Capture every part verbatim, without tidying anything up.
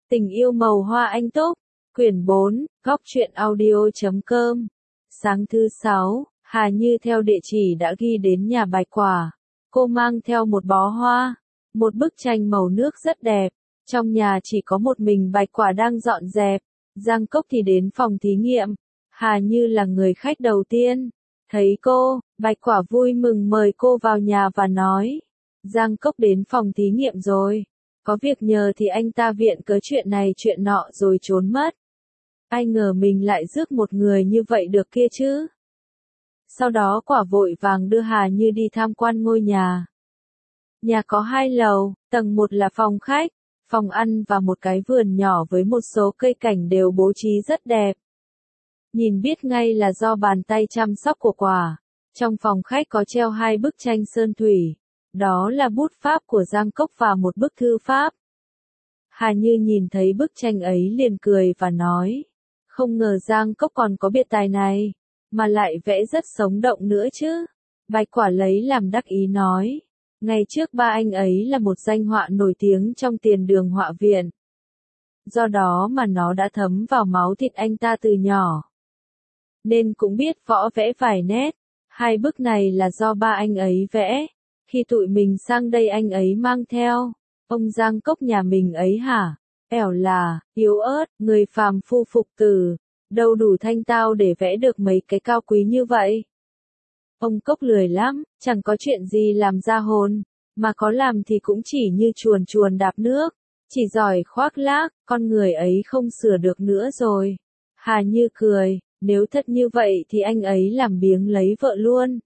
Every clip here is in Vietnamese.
Tình yêu màu hoa anh túc, quyển bốn, góc truyện audio chấm com. Sáng thứ sáu, Hà Như theo địa chỉ đã ghi đến nhà Bạch Quả. Cô mang theo một bó hoa, một bức tranh màu nước rất đẹp. Trong nhà chỉ có một mình Bạch Quả đang dọn dẹp. Giang Cốc thì đến phòng thí nghiệm. Hà Như là người khách đầu tiên. Thấy cô, Bạch Quả vui mừng mời cô vào nhà và nói. Giang Cốc đến phòng thí nghiệm rồi. Có việc nhờ thì anh ta viện cớ chuyện này chuyện nọ rồi trốn mất. Ai ngờ mình lại rước một người như vậy được kia chứ. Sau đó Quả vội vàng đưa Hà Như đi tham quan ngôi nhà. Nhà có hai lầu, tầng một là phòng khách, phòng ăn và một cái vườn nhỏ với một số cây cảnh đều bố trí rất đẹp. Nhìn biết ngay là do bàn tay chăm sóc của Quả. Trong phòng khách có treo hai bức tranh sơn thủy. Đó là bút pháp của Giang Cốc và một bức thư pháp. Hà Như nhìn thấy bức tranh ấy liền cười và nói. Không ngờ Giang Cốc còn có biệt tài này, mà lại vẽ rất sống động nữa chứ. Bạch Quả lấy làm đắc ý nói. Ngày trước ba anh ấy là một danh họa nổi tiếng trong Tiền Đường họa viện. Do đó mà nó đã thấm vào máu thịt anh ta từ nhỏ. Nên cũng biết võ vẽ vài nét. Hai bức này là do ba anh ấy vẽ. Khi tụi mình sang đây anh ấy mang theo. Ông Giang Cốc nhà mình ấy hả? Ẻo là, yếu ớt, người phàm phu phục tử. Đâu đủ thanh tao để vẽ được mấy cái cao quý như vậy. Ông Cốc lười lắm, chẳng có chuyện gì làm ra hồn. Mà có làm thì cũng chỉ như chuồn chuồn đạp nước. Chỉ giỏi khoác lác, con người ấy không sửa được nữa rồi. Hà Như cười, nếu thật như vậy thì anh ấy làm biếng lấy vợ luôn.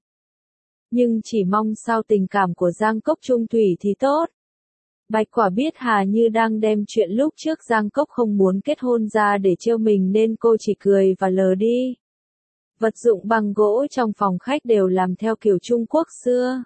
Nhưng chỉ mong sao tình cảm của Giang Cốc trung thủy thì tốt. Bạch Quả biết Hà Như đang đem chuyện lúc trước Giang Cốc không muốn kết hôn ra để trêu mình nên cô chỉ cười và lờ đi. Vật dụng bằng gỗ trong phòng khách đều làm theo kiểu Trung Quốc xưa.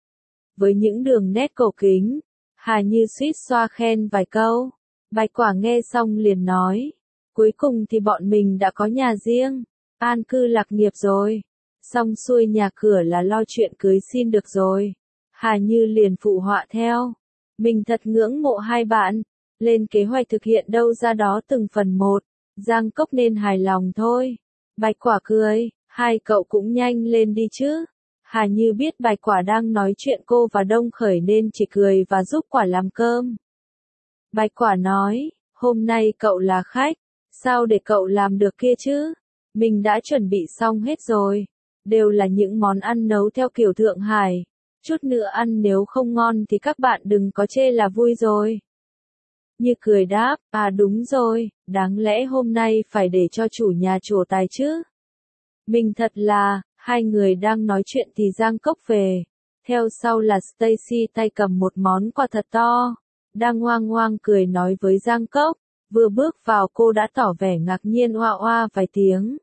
Với những đường nét cổ kính, Hà Như suýt xoa khen vài câu. Bạch Quả nghe xong liền nói. Cuối cùng thì bọn mình đã có nhà riêng, an cư lạc nghiệp rồi. Xong xuôi nhà cửa là lo chuyện cưới xin được rồi. Hà Như liền phụ họa theo. Mình thật ngưỡng mộ hai bạn. Lên kế hoạch thực hiện đâu ra đó từng phần một. Giang Cốc nên hài lòng thôi. Bạch Quả cười. Hai cậu cũng nhanh lên đi chứ. Hà Như biết Bạch Quả đang nói chuyện cô và Đông Khởi nên chỉ cười và giúp Quả làm cơm. Bạch Quả nói. Hôm nay cậu là khách. Sao để cậu làm được kia chứ? Mình đã chuẩn bị xong hết rồi. Đều là những món ăn nấu theo kiểu Thượng Hải. Chút nữa ăn nếu không ngon thì các bạn đừng có chê là vui rồi. Như cười đáp, à đúng rồi, đáng lẽ hôm nay phải để cho chủ nhà trổ tài chứ. Mình thật là, hai người đang nói chuyện thì Giang Cốc về. Theo sau là Stacy tay cầm một món quà thật to. Đang ngoang ngoang cười nói với Giang Cốc. Vừa bước vào cô đã tỏ vẻ ngạc nhiên oa oa vài tiếng.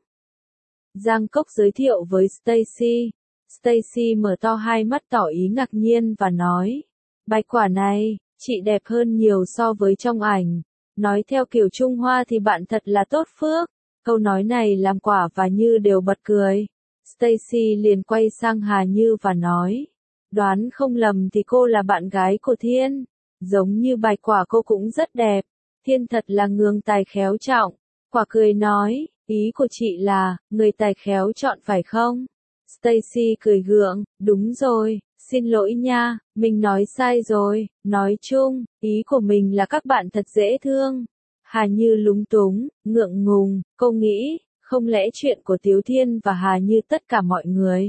Giang Cốc giới thiệu với Stacy. Stacy mở to hai mắt tỏ ý ngạc nhiên và nói. Bạch Quả này, chị đẹp hơn nhiều so với trong ảnh. Nói theo kiểu Trung Hoa thì bạn thật là tốt phước. Câu nói này làm Quả và Như đều bật cười. Stacy liền quay sang Hà Như và nói. Đoán không lầm thì cô là bạn gái của Thiên. Giống như Bạch Quả cô cũng rất đẹp. Thiên thật là người tài khéo trọng. Quả cười nói, ý của chị là, người tài khéo chọn phải không? Stacy cười gượng, đúng rồi, xin lỗi nha, mình nói sai rồi, nói chung, ý của mình là các bạn thật dễ thương. Hà Như lúng túng, ngượng ngùng, cô nghĩ, không lẽ chuyện của Tiếu Thiên và Hà Như tất cả mọi người.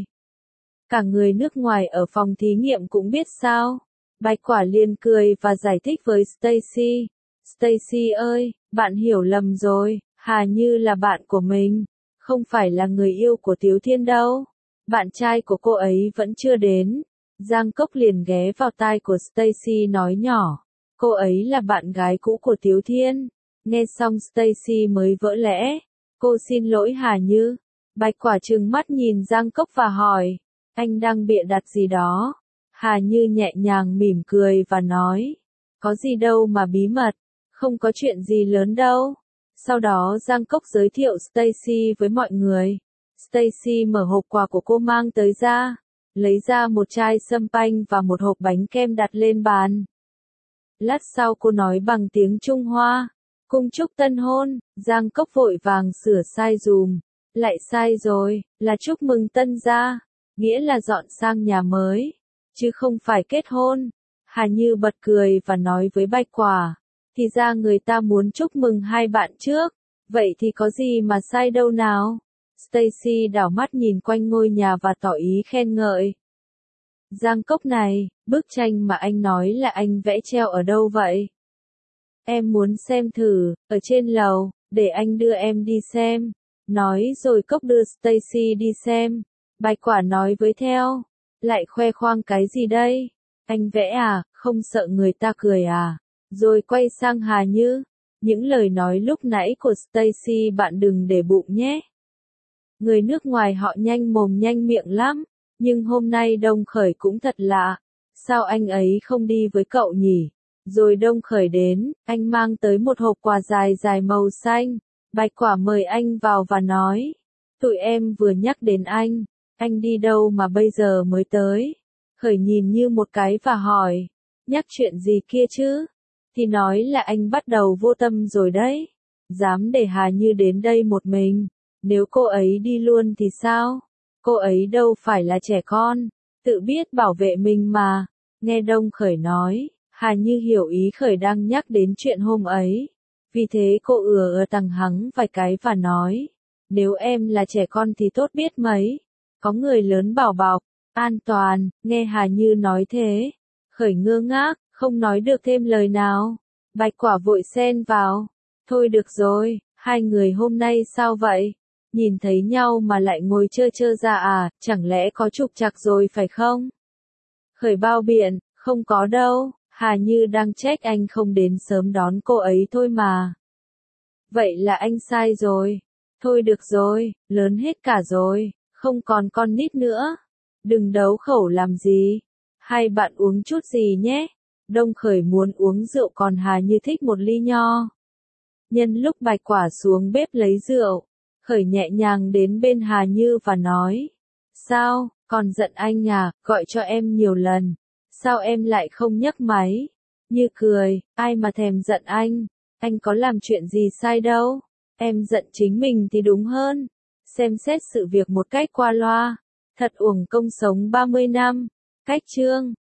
Cả người nước ngoài ở phòng thí nghiệm cũng biết sao? Bạch Quả liền cười và giải thích với Stacy. Stacy ơi, bạn hiểu lầm rồi, Hà Như là bạn của mình, không phải là người yêu của Tiếu Thiên đâu. Bạn trai của cô ấy vẫn chưa đến. Giang Cốc liền ghé vào tai của Stacy nói nhỏ. Cô ấy là bạn gái cũ của Tiếu Thiên. Nghe xong Stacy mới vỡ lẽ. Cô xin lỗi Hà Như. Bạch Quả trừng mắt nhìn Giang Cốc và hỏi. Anh đang bịa đặt gì đó? Hà Như nhẹ nhàng mỉm cười và nói. Có gì đâu mà bí mật. Không có chuyện gì lớn đâu. Sau đó Giang Cốc giới thiệu Stacy với mọi người. Stacy mở hộp quà của cô mang tới ra, lấy ra một chai sâm panh và một hộp bánh kem đặt lên bàn. Lát sau cô nói bằng tiếng Trung Hoa, Cung chúc tân hôn, Giang Cốc vội vàng sửa sai dùm. Lại sai rồi, là chúc mừng tân gia, nghĩa là dọn sang nhà mới, chứ không phải kết hôn. Hà Như bật cười và nói với Bạch Quả, thì ra người ta muốn chúc mừng hai bạn trước, vậy thì có gì mà sai đâu nào. Stacy đảo mắt nhìn quanh ngôi nhà và tỏ ý khen ngợi. Giang Cốc này, bức tranh mà anh nói là anh vẽ treo ở đâu vậy? Em muốn xem thử, ở trên lầu, để anh đưa em đi xem. Nói rồi Cốc đưa Stacy đi xem. Bạch Quả nói với theo, lại khoe khoang cái gì đây? Anh vẽ à, không sợ người ta cười à? Rồi quay sang Hà Như, những lời nói lúc nãy của Stacy bạn đừng để bụng nhé. Người nước ngoài họ nhanh mồm nhanh miệng lắm, nhưng hôm nay Đông Khởi cũng thật lạ. Sao anh ấy không đi với cậu nhỉ? Rồi Đông Khởi đến, anh mang tới một hộp quà dài dài màu xanh. Bạch Quả mời anh vào và nói, tụi em vừa nhắc đến anh, anh đi đâu mà bây giờ mới tới? Khởi nhìn như một cái và hỏi, nhắc chuyện gì kia chứ? Thì nói là anh bắt đầu vô tâm rồi đấy. Dám để Hà Như đến đây một mình, nếu cô ấy đi luôn thì sao? Cô ấy đâu phải là trẻ con, tự biết bảo vệ mình mà. Nghe Đông Khởi nói, Hà Như hiểu ý Khởi đang nhắc đến chuyện hôm ấy. Vì thế cô ừa ừa tằng hắng vài cái và nói, nếu em là trẻ con thì tốt biết mấy. Có người lớn bảo bọc, an toàn, nghe Hà Như nói thế. Khởi ngơ ngác, không nói được thêm lời nào. Bạch Quả vội xen vào, thôi được rồi, hai người hôm nay sao vậy? Nhìn thấy nhau mà lại ngồi chơ chơ ra à, chẳng lẽ có trục trặc rồi phải không? Khởi bao biện, không có đâu, Hà Như đang trách anh không đến sớm đón cô ấy thôi mà. Vậy là anh sai rồi. Thôi được rồi, lớn hết cả rồi, không còn con nít nữa. Đừng đấu khẩu làm gì. Hai bạn uống chút gì nhé. Đông Khởi muốn uống rượu còn Hà Như thích một ly nho. Nhân lúc Bạch Quả xuống bếp lấy rượu, Khởi nhẹ nhàng đến bên Hà Như và nói, sao, còn giận anh à, gọi cho em nhiều lần. Sao em lại không nhấc máy? Như cười, ai mà thèm giận anh, anh có làm chuyện gì sai đâu. Em giận chính mình thì đúng hơn. Xem xét sự việc một cách qua loa, thật uổng công sống ba mươi năm. Cách chương